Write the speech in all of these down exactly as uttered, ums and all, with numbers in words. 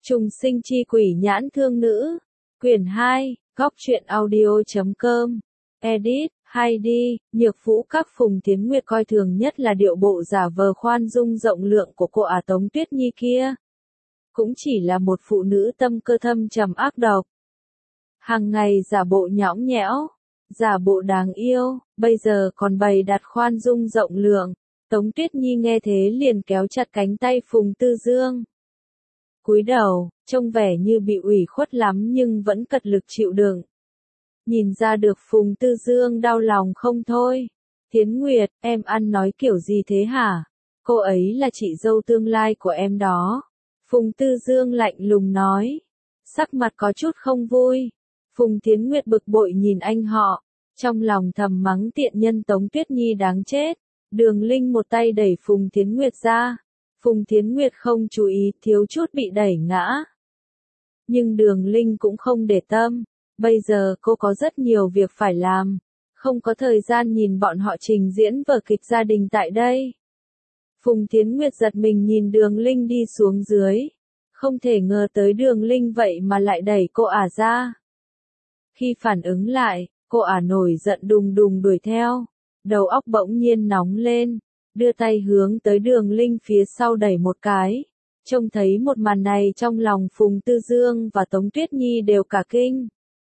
Trùng sinh chi quỷ nhãn thương nữ. Quyển hai, góc truyện audio.com. Edit, hay đi, nhược vũ các Phùng Thiến Nguyệt coi thường nhất là điệu bộ giả vờ khoan dung rộng lượng của cô ả Tống Tuyết Nhi kia. Cũng chỉ là một phụ nữ tâm cơ thâm trầm ác độc. Hàng ngày giả bộ nhõng nhẽo, giả bộ đáng yêu, bây giờ còn bày đặt khoan dung rộng lượng. Tống Tuyết Nhi nghe thế liền kéo chặt cánh tay Phùng Tư Dương. Cúi đầu, trông vẻ như bị ủy khuất lắm nhưng vẫn cật lực chịu đựng. Nhìn ra được Phùng Tư Dương đau lòng không thôi. Thiến Nguyệt, em ăn nói kiểu gì thế hả? Cô ấy là chị dâu tương lai của em đó. Phùng Tư Dương lạnh lùng nói. Sắc mặt có chút không vui. Phùng Thiến Nguyệt bực bội nhìn anh họ. Trong lòng thầm mắng tiện nhân Tống Tuyết Nhi đáng chết. Đường Linh một tay đẩy Phùng Thiến Nguyệt ra. Phùng Thiến Nguyệt không chú ý, thiếu chút bị đẩy ngã. Nhưng Đường Linh cũng không để tâm. Bây giờ cô có rất nhiều việc phải làm. Không có thời gian nhìn bọn họ trình diễn vở kịch gia đình tại đây. Phùng Thiến Nguyệt giật mình nhìn Đường Linh đi xuống dưới. Không thể ngờ tới Đường Linh vậy mà lại đẩy cô ả ra. Khi phản ứng lại, cô ả nổi giận đùng đùng đuổi theo. Đầu óc bỗng nhiên nóng lên. Đưa tay hướng tới Đường Linh phía sau đẩy một cái. Trông thấy một màn này trong lòng Phùng Tư Dương và Tống Tuyết Nhi đều cả kinh.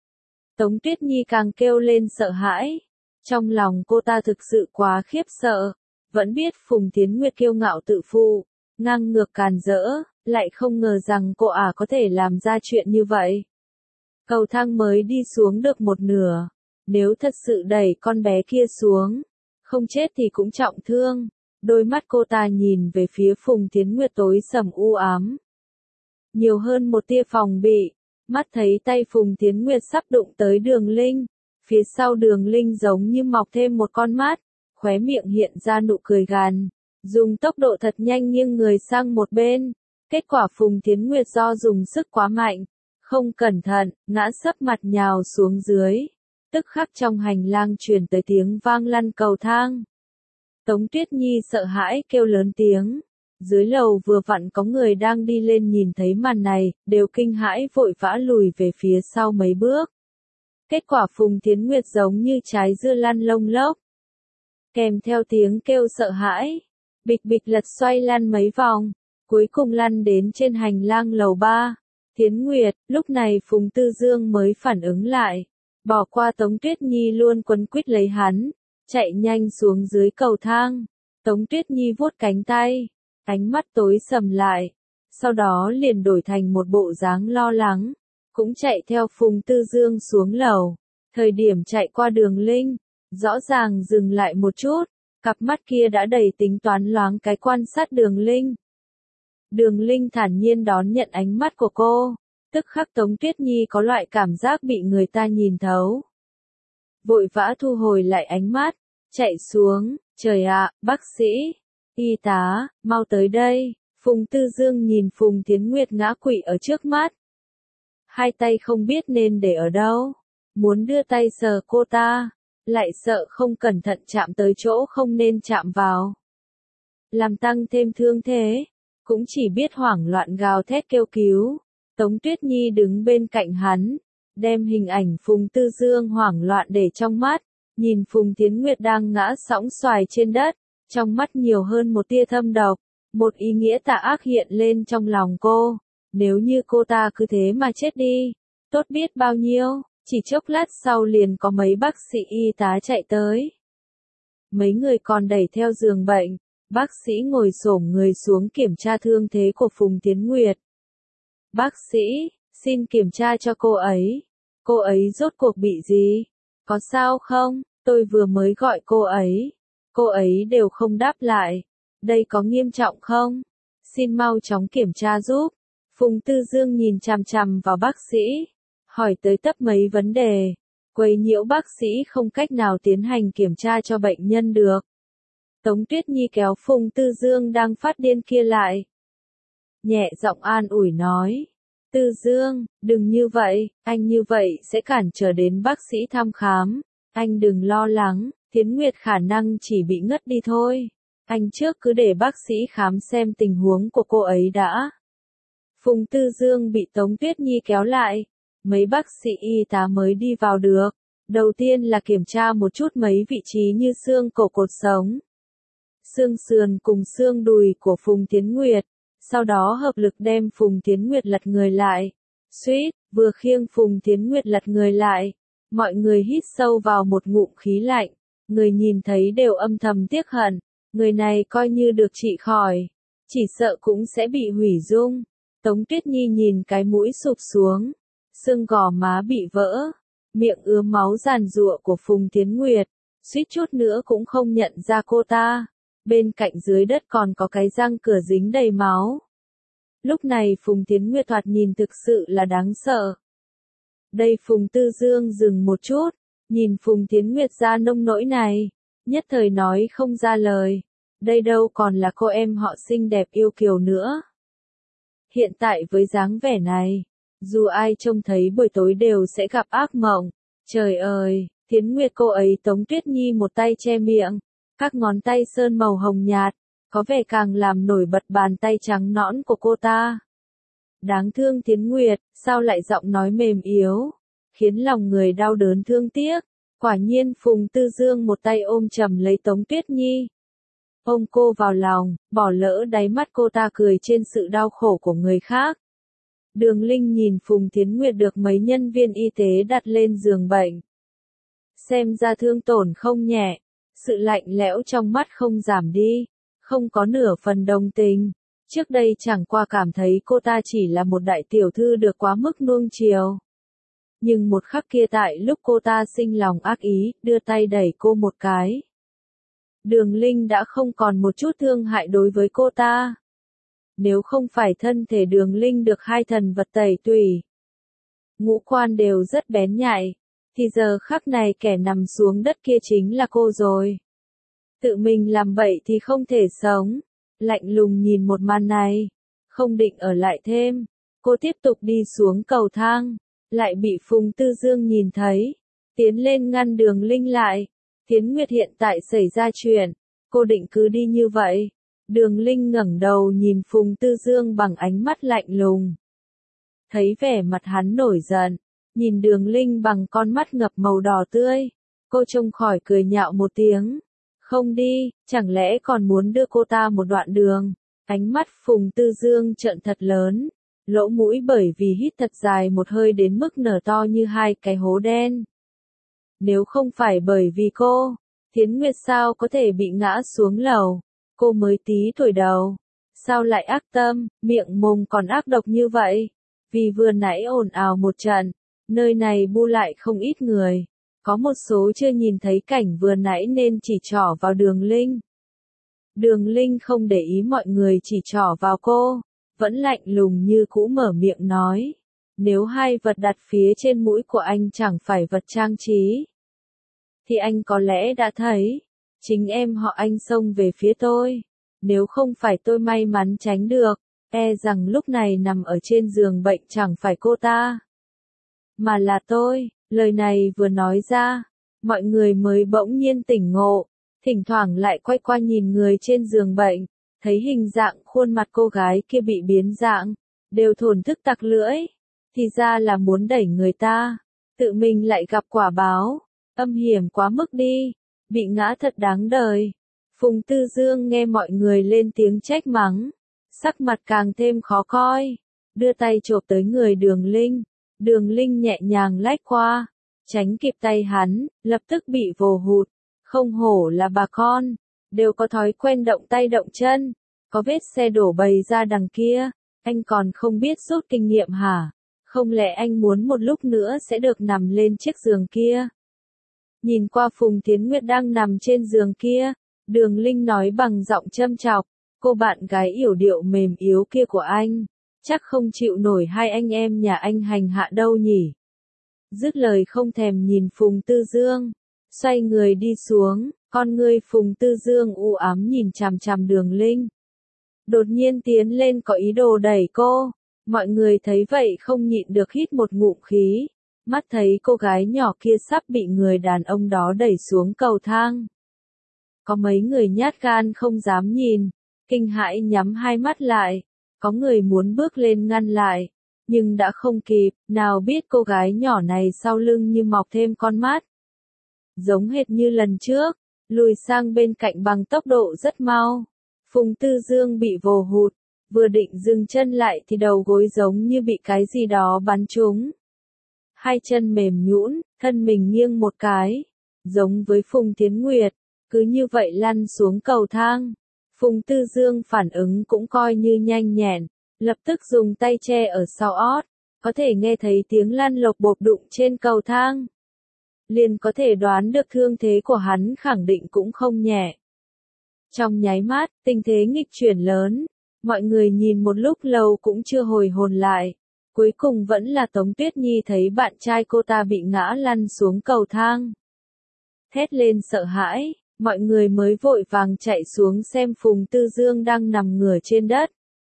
Tống Tuyết Nhi càng kêu lên sợ hãi. Trong lòng cô ta thực sự quá khiếp sợ. Vẫn biết Phùng Thiến Nguyệt kiêu ngạo tự phụ, ngang ngược càn rỡ, lại không ngờ rằng cô ả có thể làm ra chuyện như vậy. Cầu thang mới đi xuống được một nửa. Nếu thật sự đẩy con bé kia xuống, không chết thì cũng trọng thương. Đôi mắt cô ta nhìn về phía Phùng Thiến Nguyệt tối sầm u ám. Nhiều hơn một tia phòng bị. Mắt thấy tay Phùng Thiến Nguyệt sắp đụng tới Đường Linh. Phía sau Đường Linh giống như mọc thêm một con mắt. Khóe miệng hiện ra nụ cười gằn. Dùng tốc độ thật nhanh nghiêng người sang một bên. Kết quả Phùng Thiến Nguyệt do dùng sức quá mạnh. Không cẩn thận, ngã sấp mặt nhào xuống dưới. Tức khắc trong hành lang truyền tới tiếng vang lăn cầu thang. Tống Tuyết Nhi sợ hãi kêu lớn tiếng. Dưới lầu vừa vặn có người đang đi lên nhìn thấy màn này, đều kinh hãi vội vã lùi về phía sau mấy bước. Kết quả Phùng Thiến Nguyệt giống như trái dưa lăn lông lốc. Kèm theo tiếng kêu sợ hãi, bịch bịch lật xoay lăn mấy vòng, cuối cùng lăn đến trên hành lang lầu ba. Thiến Nguyệt, lúc này Phùng Tư Dương mới phản ứng lại, bỏ qua Tống Tuyết Nhi luôn quấn quýt lấy hắn, chạy nhanh xuống dưới cầu thang. Tống Tuyết Nhi vuốt cánh tay, ánh mắt tối sầm lại, sau đó liền đổi thành một bộ dáng lo lắng, cũng chạy theo Phùng Tư Dương xuống lầu. Thời điểm chạy qua Đường Linh, rõ ràng dừng lại một chút, cặp mắt kia đã đầy tính toán loáng cái quan sát Đường Linh. Đường Linh thản nhiên đón nhận ánh mắt của cô, tức khắc Tống Tuyết Nhi có loại cảm giác bị người ta nhìn thấu. Vội vã thu hồi lại ánh mắt, chạy xuống, trời ạ, bác sĩ, y tá, mau tới đây. Phùng Tư Dương nhìn Phùng Thiến Nguyệt ngã quỵ ở trước mắt. Hai tay không biết nên để ở đâu, muốn đưa tay sờ cô ta, lại sợ không cẩn thận chạm tới chỗ không nên chạm vào. Làm tăng thêm thương thế, cũng chỉ biết hoảng loạn gào thét kêu cứu. Tống Tuyết Nhi đứng bên cạnh hắn, đem hình ảnh Phùng Tư Dương hoảng loạn để trong mắt, nhìn Phùng Thiến Nguyệt đang ngã sõng xoài trên đất, trong mắt nhiều hơn một tia thâm độc, một ý nghĩa tà ác hiện lên trong lòng cô, nếu như cô ta cứ thế mà chết đi, tốt biết bao nhiêu. Chỉ chốc lát sau liền có mấy bác sĩ y tá chạy tới. Mấy người còn đẩy theo giường bệnh, bác sĩ ngồi xổm người xuống kiểm tra thương thế của Phùng Thiến Nguyệt. Bác sĩ, xin kiểm tra cho cô ấy. Cô ấy rốt cuộc bị gì? Có sao không? Tôi vừa mới gọi cô ấy. Cô ấy đều không đáp lại. Đây có nghiêm trọng không? Xin mau chóng kiểm tra giúp. Phùng Tư Dương nhìn chằm chằm vào bác sĩ. Hỏi tới tấp mấy vấn đề, quấy nhiễu bác sĩ không cách nào tiến hành kiểm tra cho bệnh nhân được. Tống Tuyết Nhi kéo Phùng Tư Dương đang phát điên kia lại. Nhẹ giọng an ủi nói, Tư Dương, đừng như vậy, anh như vậy sẽ cản trở đến bác sĩ thăm khám. Anh đừng lo lắng, Thiến Nguyệt khả năng chỉ bị ngất đi thôi. Anh trước cứ để bác sĩ khám xem tình huống của cô ấy đã. Phùng Tư Dương bị Tống Tuyết Nhi kéo lại. Mấy bác sĩ y tá mới đi vào được. Đầu tiên là kiểm tra một chút mấy vị trí như xương cổ cột sống, xương sườn cùng xương đùi của Phùng Thiến Nguyệt. Sau đó hợp lực đem Phùng Thiến Nguyệt lật người lại. Suýt, vừa khiêng Phùng Thiến Nguyệt lật người lại. Mọi người hít sâu vào một ngụm khí lạnh. Người nhìn thấy đều âm thầm tiếc hận. Người này coi như được trị khỏi, chỉ sợ cũng sẽ bị hủy dung. Tống Tuyết Nhi nhìn cái mũi sụp xuống, xương gò má bị vỡ, miệng ứa máu giàn giụa của Phùng Thiến Nguyệt, suýt chút nữa cũng không nhận ra cô ta. Bên cạnh dưới đất còn có cái răng cửa dính đầy máu. Lúc này Phùng Thiến Nguyệt thoạt nhìn thực sự là đáng sợ. Đây Phùng Tư Dương dừng một chút, nhìn Phùng Thiến Nguyệt ra nông nỗi này, nhất thời nói không ra lời. Đây đâu còn là cô em họ xinh đẹp yêu kiều nữa. Hiện tại với dáng vẻ này, dù ai trông thấy buổi tối đều sẽ gặp ác mộng. Trời ơi, Thiến Nguyệt cô ấy Tống Tuyết Nhi một tay che miệng, các ngón tay sơn màu hồng nhạt, có vẻ càng làm nổi bật bàn tay trắng nõn của cô ta. Đáng thương Thiến Nguyệt, sao lại giọng nói mềm yếu, khiến lòng người đau đớn thương tiếc. Quả nhiên Phùng Tư Dương một tay ôm chầm lấy Tống Tuyết Nhi, ôm cô vào lòng, bỏ lỡ đáy mắt cô ta cười trên sự đau khổ của người khác. Đường Linh nhìn Phùng Thiến Nguyệt được mấy nhân viên y tế đặt lên giường bệnh. Xem ra thương tổn không nhẹ, sự lạnh lẽo trong mắt không giảm đi, không có nửa phần đồng tình. Trước đây chẳng qua cảm thấy cô ta chỉ là một đại tiểu thư được quá mức nuông chiều. Nhưng một khắc kia tại lúc cô ta sinh lòng ác ý, đưa tay đẩy cô một cái. Đường Linh đã không còn một chút thương hại đối với cô ta. Nếu không phải thân thể Đường Linh được hai thần vật tẩy tủy, ngũ quan đều rất bén nhạy, thì giờ khắc này kẻ nằm xuống đất kia chính là cô rồi. Tự mình làm bậy thì không thể sống. Lạnh lùng nhìn một màn này, không định ở lại thêm, cô tiếp tục đi xuống cầu thang, lại bị Phùng Tư Dương nhìn thấy, tiến lên ngăn Đường Linh lại. Thiến Nguyệt hiện tại xảy ra chuyện, cô định cứ đi như vậy. Đường Linh ngẩng đầu nhìn Phùng Tư Dương bằng ánh mắt lạnh lùng. Thấy vẻ mặt hắn nổi giận, nhìn Đường Linh bằng con mắt ngập màu đỏ tươi, cô trông khỏi cười nhạo một tiếng. Không đi, chẳng lẽ còn muốn đưa cô ta một đoạn đường? Ánh mắt Phùng Tư Dương trợn thật lớn, lỗ mũi bởi vì hít thật dài một hơi đến mức nở to như hai cái hố đen. Nếu không phải bởi vì cô, Thiến Nguyệt sao có thể bị ngã xuống lầu? Cô mới tí tuổi đầu, sao lại ác tâm, miệng mồm còn ác độc như vậy? Vì vừa nãy ồn ào một trận, nơi này bu lại không ít người. Có một số chưa nhìn thấy cảnh vừa nãy nên chỉ trỏ vào Đường Linh. Đường Linh không để ý mọi người chỉ trỏ vào cô, vẫn lạnh lùng như cũ mở miệng nói. Nếu hai vật đặt phía trên mũi của anh chẳng phải vật trang trí, thì anh có lẽ đã thấy, chính em họ anh xông về phía tôi. Nếu không phải tôi may mắn tránh được, e rằng lúc này nằm ở trên giường bệnh chẳng phải cô ta, mà là tôi. Lời này vừa nói ra, mọi người mới bỗng nhiên tỉnh ngộ, thỉnh thoảng lại quay qua nhìn người trên giường bệnh, thấy hình dạng khuôn mặt cô gái kia bị biến dạng, đều thổn thức tặc lưỡi, thì ra là muốn đẩy người ta, tự mình lại gặp quả báo, âm hiểm quá mức đi, bị ngã thật đáng đời. Phùng Tư Dương nghe mọi người lên tiếng trách mắng, sắc mặt càng thêm khó coi, đưa tay chộp tới người Đường Linh. Đường Linh nhẹ nhàng lách qua, tránh kịp tay hắn, lập tức bị vồ hụt. Không hổ là bà con, đều có thói quen động tay động chân. Có vết xe đổ bầy ra đằng kia, anh còn không biết rút kinh nghiệm hả? Không lẽ anh muốn một lúc nữa sẽ được nằm lên chiếc giường kia? Nhìn qua Phùng Thiến Nguyệt đang nằm trên giường kia, Đường Linh nói bằng giọng châm chọc, cô bạn gái yểu điệu mềm yếu kia của anh, chắc không chịu nổi hai anh em nhà anh hành hạ đâu nhỉ. Dứt lời không thèm nhìn Phùng Tư Dương, xoay người đi xuống, con ngươi Phùng Tư Dương u ám nhìn chằm chằm Đường Linh. Đột nhiên tiến lên có ý đồ đẩy cô, mọi người thấy vậy không nhịn được hít một ngụm khí, mắt thấy cô gái nhỏ kia sắp bị người đàn ông đó đẩy xuống cầu thang. Có mấy người nhát gan không dám nhìn, kinh hãi nhắm hai mắt lại, có người muốn bước lên ngăn lại, nhưng đã không kịp, nào biết cô gái nhỏ này sau lưng như mọc thêm con mắt. Giống hệt như lần trước, lùi sang bên cạnh bằng tốc độ rất mau. Phùng Tư Dương bị vồ hụt, vừa định dừng chân lại thì đầu gối giống như bị cái gì đó bắn trúng. Hai chân mềm nhũn, thân mình nghiêng một cái, giống với Phùng Thiến Nguyệt, cứ như vậy lăn xuống cầu thang. Phùng Tư Dương phản ứng cũng coi như nhanh nhẹn, lập tức dùng tay che ở sau ót, có thể nghe thấy tiếng lăn lộp bộp đụng trên cầu thang. Liền có thể đoán được thương thế của hắn khẳng định cũng không nhẹ. Trong nháy mắt, tình thế nghịch chuyển lớn, mọi người nhìn một lúc lâu cũng chưa hồi hồn lại. Cuối cùng vẫn là Tống Tuyết Nhi thấy bạn trai cô ta bị ngã lăn xuống cầu thang. Thét lên sợ hãi, mọi người mới vội vàng chạy xuống xem Phùng Tư Dương đang nằm ngửa trên đất.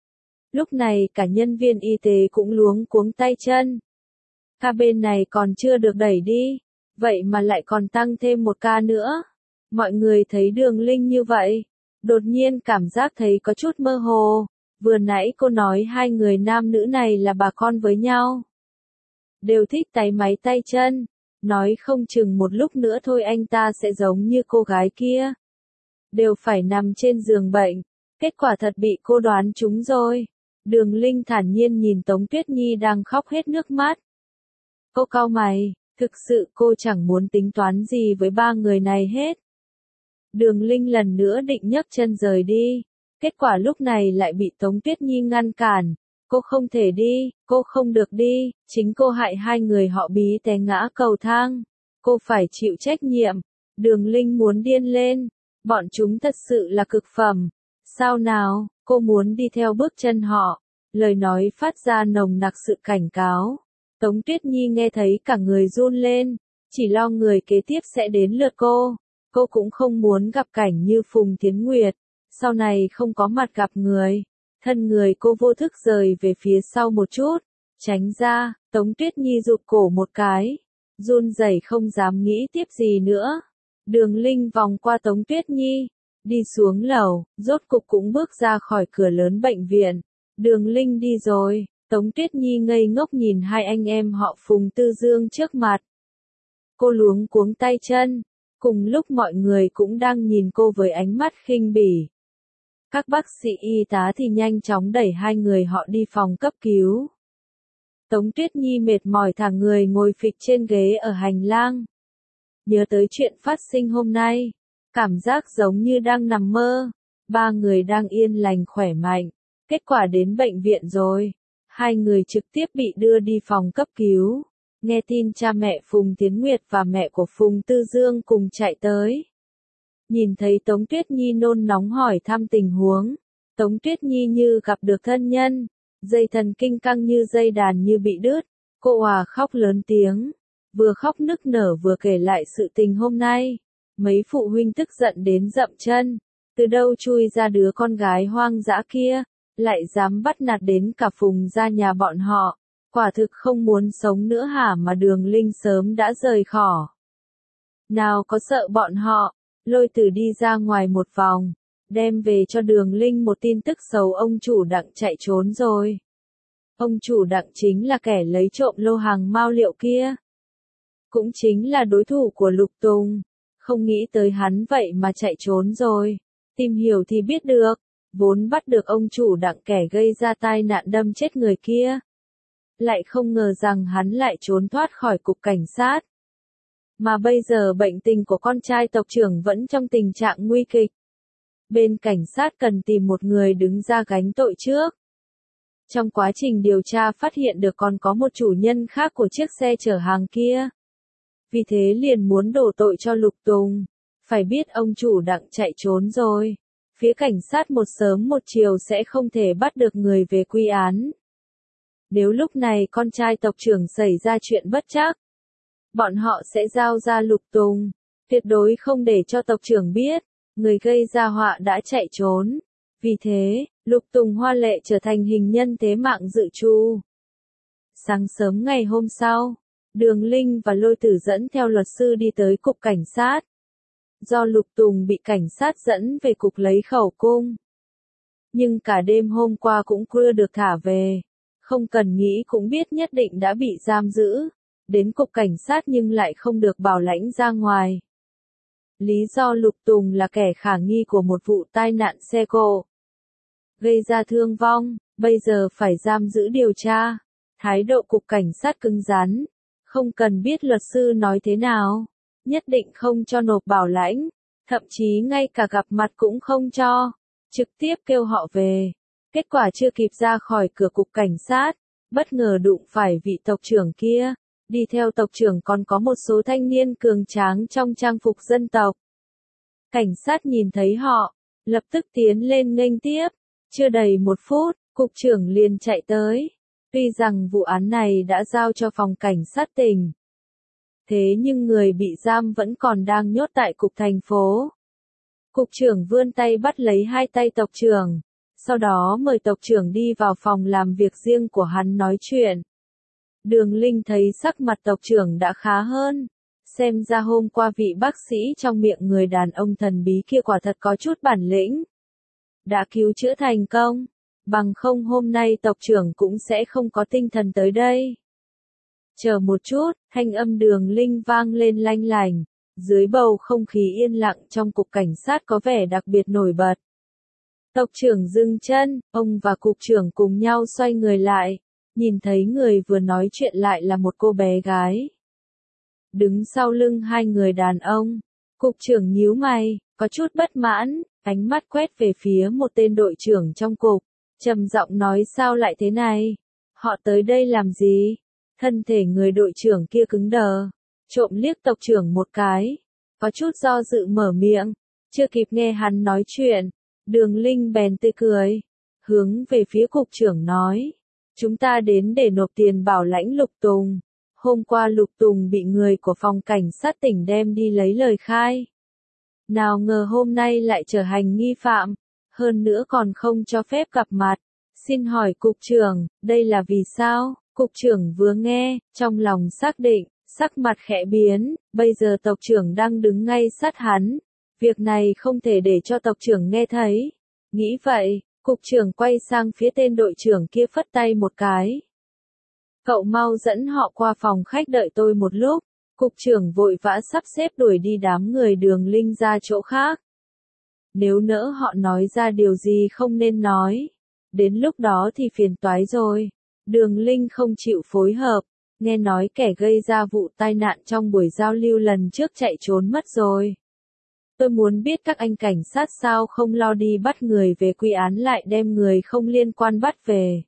Lúc này cả nhân viên y tế cũng luống cuống tay chân. Ca bên này còn chưa được đẩy đi, vậy mà lại còn tăng thêm một ca nữa. Mọi người thấy Đường Linh như vậy, đột nhiên cảm giác thấy có chút mơ hồ. Vừa nãy cô nói hai người nam nữ này là bà con với nhau. Đều thích táy máy tay chân, nói không chừng một lúc nữa thôi anh ta sẽ giống như cô gái kia. Đều phải nằm trên giường bệnh, kết quả thật bị cô đoán trúng rồi. Đường Linh thản nhiên nhìn Tống Tuyết Nhi đang khóc hết nước mắt. Cô cau mày, thực sự cô chẳng muốn tính toán gì với ba người này hết. Đường Linh lần nữa định nhấc chân rời đi. Kết quả lúc này lại bị Tống Tuyết Nhi ngăn cản. Cô không thể đi, cô không được đi, chính cô hại hai người họ bí té ngã cầu thang. Cô phải chịu trách nhiệm. Đường Linh muốn điên lên. Bọn chúng thật sự là cực phẩm. Sao nào, cô muốn đi theo bước chân họ. Lời nói phát ra nồng nặc sự cảnh cáo. Tống Tuyết Nhi nghe thấy cả người run lên. Chỉ lo người kế tiếp sẽ đến lượt cô. Cô cũng không muốn gặp cảnh như Phùng Thiến Nguyệt. Sau này không có mặt gặp người, thân người cô vô thức rời về phía sau một chút, tránh ra. Tống Tuyết Nhi rụt cổ một cái, run rẩy không dám nghĩ tiếp gì nữa. Đường Linh vòng qua Tống Tuyết Nhi, đi xuống lầu, rốt cục cũng bước ra khỏi cửa lớn bệnh viện. Đường Linh đi rồi, Tống Tuyết Nhi ngây ngốc nhìn hai anh em họ Phùng Tư Dương trước mặt. Cô luống cuống tay chân, cùng lúc mọi người cũng đang nhìn cô với ánh mắt khinh bỉ. Các bác sĩ y tá thì nhanh chóng đẩy hai người họ đi phòng cấp cứu. Tống Tuyết Nhi mệt mỏi thả người ngồi phịch trên ghế ở hành lang. Nhớ tới chuyện phát sinh hôm nay, cảm giác giống như đang nằm mơ. Ba người đang yên lành khỏe mạnh, kết quả đến bệnh viện rồi. Hai người trực tiếp bị đưa đi phòng cấp cứu. Nghe tin cha mẹ Phùng Thiến Nguyệt và mẹ của Phùng Tư Dương cùng chạy tới. Nhìn thấy Tống Tuyết Nhi nôn nóng hỏi thăm tình huống. Tống Tuyết Nhi như gặp được thân nhân. Dây thần kinh căng như dây đàn như bị đứt. Cô òa khóc lớn tiếng. Vừa khóc nức nở vừa kể lại sự tình hôm nay. Mấy phụ huynh tức giận đến dậm chân. Từ đâu chui ra đứa con gái hoang dã kia. Lại dám bắt nạt đến cả Phùng gia nhà bọn họ. Quả thực không muốn sống nữa hả mà Đường Linh sớm đã rời khỏi. Nào có sợ bọn họ. Lôi Tử đi ra ngoài một vòng, đem về cho Đường Linh một tin tức xấu, ông chủ Đặng chạy trốn rồi. Ông chủ Đặng chính là kẻ lấy trộm lô hàng mao liệu kia. Cũng chính là đối thủ của Lục Tùng. Không nghĩ tới hắn vậy mà chạy trốn rồi. Tìm hiểu thì biết được, vốn bắt được ông chủ Đặng kẻ gây ra tai nạn đâm chết người kia. Lại không ngờ rằng hắn lại trốn thoát khỏi cục cảnh sát. Mà bây giờ bệnh tình của con trai tộc trưởng vẫn trong tình trạng nguy kịch. Bên cảnh sát cần tìm một người đứng ra gánh tội trước. Trong quá trình điều tra phát hiện được còn có một chủ nhân khác của chiếc xe chở hàng kia. Vì thế liền muốn đổ tội cho Lục Tùng. Phải biết ông chủ Đặng chạy trốn rồi. Phía cảnh sát một sớm một chiều sẽ không thể bắt được người về quy án. Nếu lúc này con trai tộc trưởng xảy ra chuyện bất trắc, bọn họ sẽ giao ra Lục Tùng, tuyệt đối không để cho tộc trưởng biết, người gây ra họa đã chạy trốn. Vì thế, Lục Tùng hoa lệ trở thành hình nhân thế mạng dự trù. Sáng sớm ngày hôm sau, Đường Linh và Lôi Tử dẫn theo luật sư đi tới cục cảnh sát. Do Lục Tùng bị cảnh sát dẫn về cục lấy khẩu cung. nhưng cả đêm hôm qua cũng chưa được thả về. Không cần nghĩ cũng biết nhất định đã bị giam giữ, đến cục cảnh sát nhưng lại không được bảo lãnh ra ngoài. Lý do Lục Tùng là kẻ khả nghi của một vụ tai nạn xe cộ, gây ra thương vong, bây giờ phải giam giữ điều tra. Thái độ cục cảnh sát cứng rắn, không cần biết luật sư nói thế nào, nhất định không cho nộp bảo lãnh, thậm chí ngay cả gặp mặt cũng không cho, trực tiếp kêu họ về. Kết quả chưa kịp ra khỏi cửa cục cảnh sát, bất ngờ đụng phải vị tộc trưởng kia, đi theo tộc trưởng còn có một số thanh niên cường tráng trong trang phục dân tộc. Cảnh sát nhìn thấy họ, lập tức tiến lên nghênh tiếp, chưa đầy một phút, cục trưởng liền chạy tới. Tuy rằng vụ án này đã giao cho phòng cảnh sát tỉnh, thế nhưng người bị giam vẫn còn đang nhốt tại cục thành phố. Cục trưởng vươn tay bắt lấy hai tay tộc trưởng, sau đó mời tộc trưởng đi vào phòng làm việc riêng của hắn nói chuyện. Đường Linh thấy sắc mặt tộc trưởng đã khá hơn, xem ra hôm qua vị bác sĩ trong miệng người đàn ông thần bí kia quả thật có chút bản lĩnh. Đã cứu chữa thành công, bằng không hôm nay tộc trưởng cũng sẽ không có tinh thần tới đây. Chờ một chút, thanh âm Đường Linh vang lên lanh lành, dưới bầu không khí yên lặng trong cục cảnh sát có vẻ đặc biệt nổi bật. Tộc trưởng dừng chân, ông và cục trưởng cùng nhau xoay người lại, nhìn thấy người vừa nói chuyện lại là một cô bé gái. Đứng sau lưng hai người đàn ông, cục trưởng nhíu mày, có chút bất mãn, ánh mắt quét về phía một tên đội trưởng trong cục, trầm giọng nói sao lại thế này? Họ tới đây làm gì? Thân thể người đội trưởng kia cứng đờ, trộm liếc tộc trưởng một cái, có chút do dự mở miệng, chưa kịp nghe hắn nói chuyện, Đường Linh bèn tươi cười, hướng về phía cục trưởng nói, chúng ta đến để nộp tiền bảo lãnh Lục Tùng. Hôm qua Lục Tùng bị người của phòng cảnh sát tỉnh đem đi lấy lời khai. Nào ngờ hôm nay lại trở thành nghi phạm, hơn nữa còn không cho phép gặp mặt. Xin hỏi cục trưởng, đây là vì sao? Cục trưởng vừa nghe, trong lòng xác định, sắc mặt khẽ biến, bây giờ tộc trưởng đang đứng ngay sát hắn. Việc này không thể để cho tộc trưởng nghe thấy. Nghĩ vậy, cục trưởng quay sang phía tên đội trưởng kia phất tay một cái. Cậu mau dẫn họ qua phòng khách đợi tôi một lúc. Cục trưởng vội vã sắp xếp đuổi đi đám người Đường Linh ra chỗ khác. Nếu nỡ họ nói ra điều gì không nên nói, đến lúc đó thì phiền toái rồi. Đường Linh không chịu phối hợp, nghe nói kẻ gây ra vụ tai nạn trong buổi giao lưu lần trước chạy trốn mất rồi. Tôi muốn biết các anh cảnh sát sao không lo đi bắt người về quy án lại đem người không liên quan bắt về.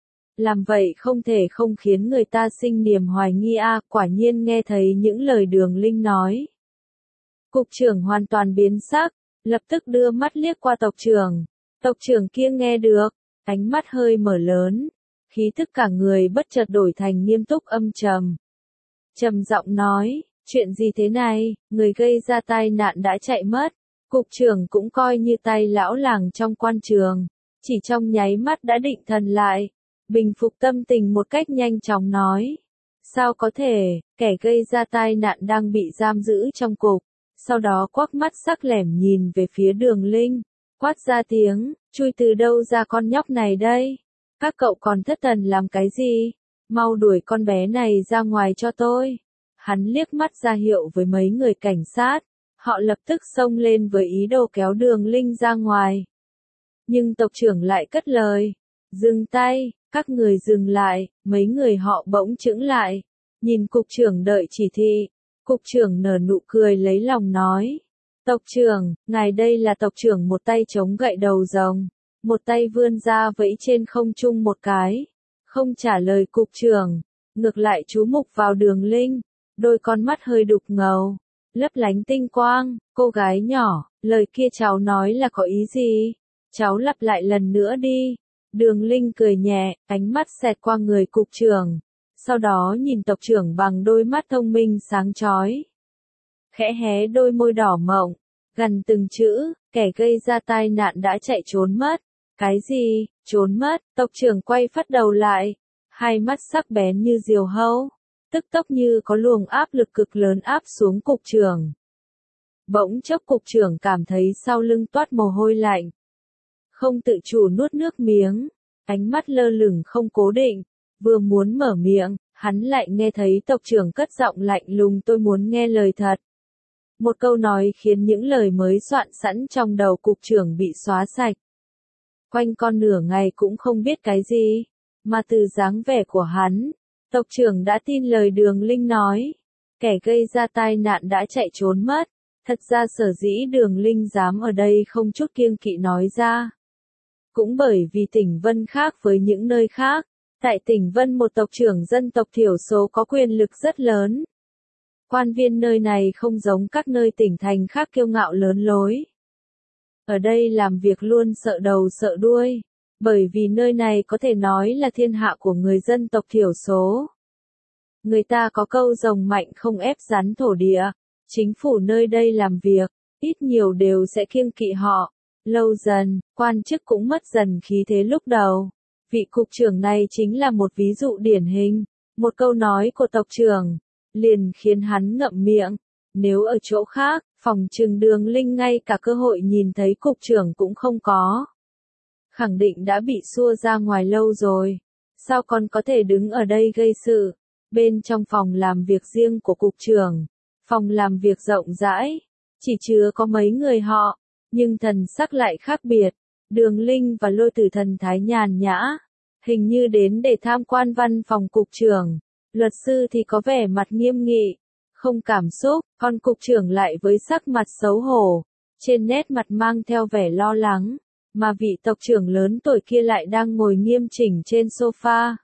Làm vậy không thể không khiến người ta sinh niềm hoài nghi a, à, quả nhiên nghe thấy những lời Đường Linh nói. Cục trưởng hoàn toàn biến sắc, lập tức đưa mắt liếc qua tộc trưởng. Tộc trưởng kia nghe được, ánh mắt hơi mở lớn, khí tức cả người bất chợt đổi thành nghiêm túc âm trầm. Trầm giọng nói, chuyện gì thế này, người gây ra tai nạn đã chạy mất. Cục trưởng cũng coi như tay lão làng trong quan trường, chỉ trong nháy mắt đã định thần lại. Bình phục tâm tình một cách nhanh chóng nói. Sao có thể, kẻ gây ra tai nạn đang bị giam giữ trong cục. Sau đó quắc mắt sắc lẻm nhìn về phía Đường Linh, quát ra tiếng, chui từ đâu ra con nhóc này đây? Các cậu còn thất thần làm cái gì? Mau đuổi con bé này ra ngoài cho tôi. Hắn liếc mắt ra hiệu với mấy người cảnh sát, họ lập tức xông lên với ý đồ kéo Đường Linh ra ngoài. Nhưng tộc trưởng lại cất lời, dừng tay. Các người dừng lại, mấy người họ bỗng chững lại, nhìn cục trưởng đợi chỉ thị. Cục trưởng nở nụ cười lấy lòng nói, tộc trưởng, ngài đây là tộc trưởng một tay chống gậy đầu rồng, một tay vươn ra vẫy trên không trung một cái, không trả lời cục trưởng, ngược lại chú mục vào Đường Linh, đôi con mắt hơi đục ngầu, lấp lánh tinh quang, cô gái nhỏ, lời kia cháu nói là có ý gì? Cháu lặp lại lần nữa đi. Đường Linh cười nhẹ, ánh mắt xẹt qua người cục trưởng, sau đó nhìn tộc trưởng bằng đôi mắt thông minh sáng chói. Khẽ hé đôi môi đỏ mọng, gần từng chữ, kẻ gây ra tai nạn đã chạy trốn mất. Cái gì, trốn mất, tộc trưởng quay phát đầu lại, hai mắt sắc bén như diều hâu, tức tốc như có luồng áp lực cực lớn áp xuống cục trưởng. Bỗng chốc cục trưởng cảm thấy sau lưng toát mồ hôi lạnh. không tự chủ nuốt nước miếng, ánh mắt lơ lửng không cố định, vừa muốn mở miệng, hắn lại nghe thấy tộc trưởng cất giọng lạnh lùng tôi muốn nghe lời thật. Một câu nói khiến những lời mới soạn sẵn trong đầu cục trưởng bị xóa sạch. Quanh con nửa ngày cũng không biết cái gì, mà từ dáng vẻ của hắn, tộc trưởng đã tin lời Đường Linh nói. Kẻ gây ra tai nạn đã chạy trốn mất, thật ra sở dĩ Đường Linh dám ở đây không chút kiêng kỵ nói ra. Cũng bởi vì tỉnh Vân khác với những nơi khác, tại tỉnh Vân một tộc trưởng dân tộc thiểu số có quyền lực rất lớn. Quan viên nơi này không giống các nơi tỉnh thành khác kiêu ngạo lớn lối. Ở đây làm việc luôn sợ đầu sợ đuôi, bởi vì nơi này có thể nói là thiên hạ của người dân tộc thiểu số. Người ta có câu rồng mạnh không ép rắn thổ địa, chính phủ nơi đây làm việc, ít nhiều đều sẽ kiêng kỵ họ. Lâu dần, quan chức cũng mất dần khí thế lúc đầu. Vị cục trưởng này chính là một ví dụ điển hình. Một câu nói của tộc trưởng, liền khiến hắn ngậm miệng. Nếu ở chỗ khác, phòng trừng Đường Linh ngay cả cơ hội nhìn thấy cục trưởng cũng không có. Khẳng định đã bị xua ra ngoài lâu rồi. Sao còn có thể đứng ở đây gây sự? Bên trong phòng làm việc riêng của cục trưởng, phòng làm việc rộng rãi, chỉ chứa có mấy người họ, nhưng thần sắc lại khác biệt. Đường Linh và Lôi Tử thần thái nhàn nhã, hình như đến để tham quan văn phòng cục trưởng. Luật sư thì có vẻ mặt nghiêm nghị, không cảm xúc, còn cục trưởng lại với sắc mặt xấu hổ, trên nét mặt mang theo vẻ lo lắng, mà vị tộc trưởng lớn tuổi kia lại đang ngồi nghiêm chỉnh trên sofa.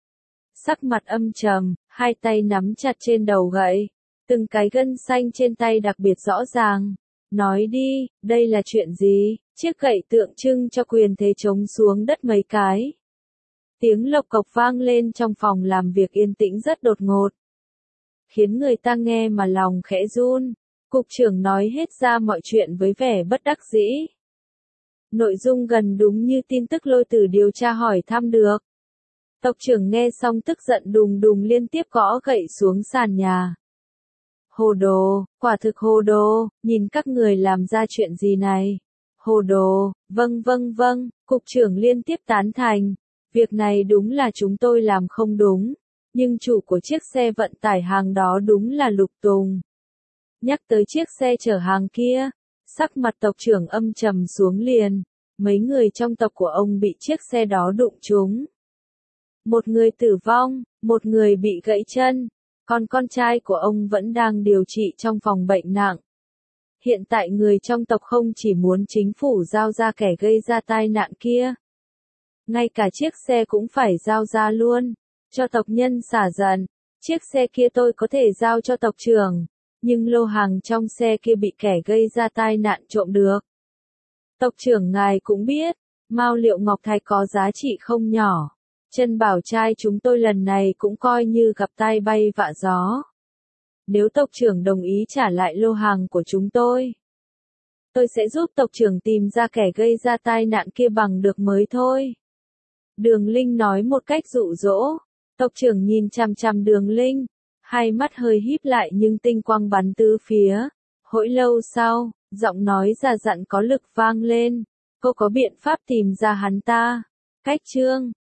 Sắc mặt âm trầm, hai tay nắm chặt trên đầu gậy, từng cái gân xanh trên tay đặc biệt rõ ràng. Nói đi, đây là chuyện gì? Chiếc gậy tượng trưng cho quyền thế trống xuống đất mấy cái. Tiếng lộc cộc vang lên trong phòng làm việc yên tĩnh rất đột ngột, khiến người ta nghe mà lòng khẽ run. Cục trưởng nói hết ra mọi chuyện với vẻ bất đắc dĩ. Nội dung gần đúng như tin tức Lôi Tử điều tra hỏi thăm được. Tộc trưởng nghe xong tức giận đùng đùng liên tiếp gõ gậy xuống sàn nhà. Hồ đồ, quả thực hồ đồ, nhìn các người làm ra chuyện gì này? Hồ đồ, vâng vâng vâng, cục trưởng liên tiếp tán thành. Việc này đúng là chúng tôi làm không đúng, nhưng chủ của chiếc xe vận tải hàng đó đúng là Lục Tùng. Nhắc tới chiếc xe chở hàng kia, sắc mặt tộc trưởng âm trầm xuống liền. Mấy người trong tộc của ông bị chiếc xe đó đụng trúng. Một người tử vong, một người bị gãy chân, còn con trai của ông vẫn đang điều trị trong phòng bệnh nặng. Hiện tại người trong tộc không chỉ muốn chính phủ giao ra kẻ gây ra tai nạn kia, ngay cả chiếc xe cũng phải giao ra luôn, cho tộc nhân xả giận. Chiếc xe kia tôi có thể giao cho tộc trưởng, nhưng lô hàng trong xe kia bị kẻ gây ra tai nạn trộm được. Tộc trưởng ngài cũng biết, mao liệu ngọc thạch có giá trị không nhỏ. Chân bảo trai chúng tôi lần này cũng coi như gặp tai bay vạ gió. Nếu tộc trưởng đồng ý trả lại lô hàng của chúng tôi, tôi sẽ giúp tộc trưởng tìm ra kẻ gây ra tai nạn kia bằng được mới thôi. Đường Linh nói một cách dụ dỗ. Tộc trưởng nhìn chằm chằm Đường Linh, hai mắt hơi híp lại nhưng tinh quang bắn tứ phía. Hồi lâu sau, giọng nói già dặn có lực vang lên. Cô có biện pháp tìm ra hắn ta? Cách chương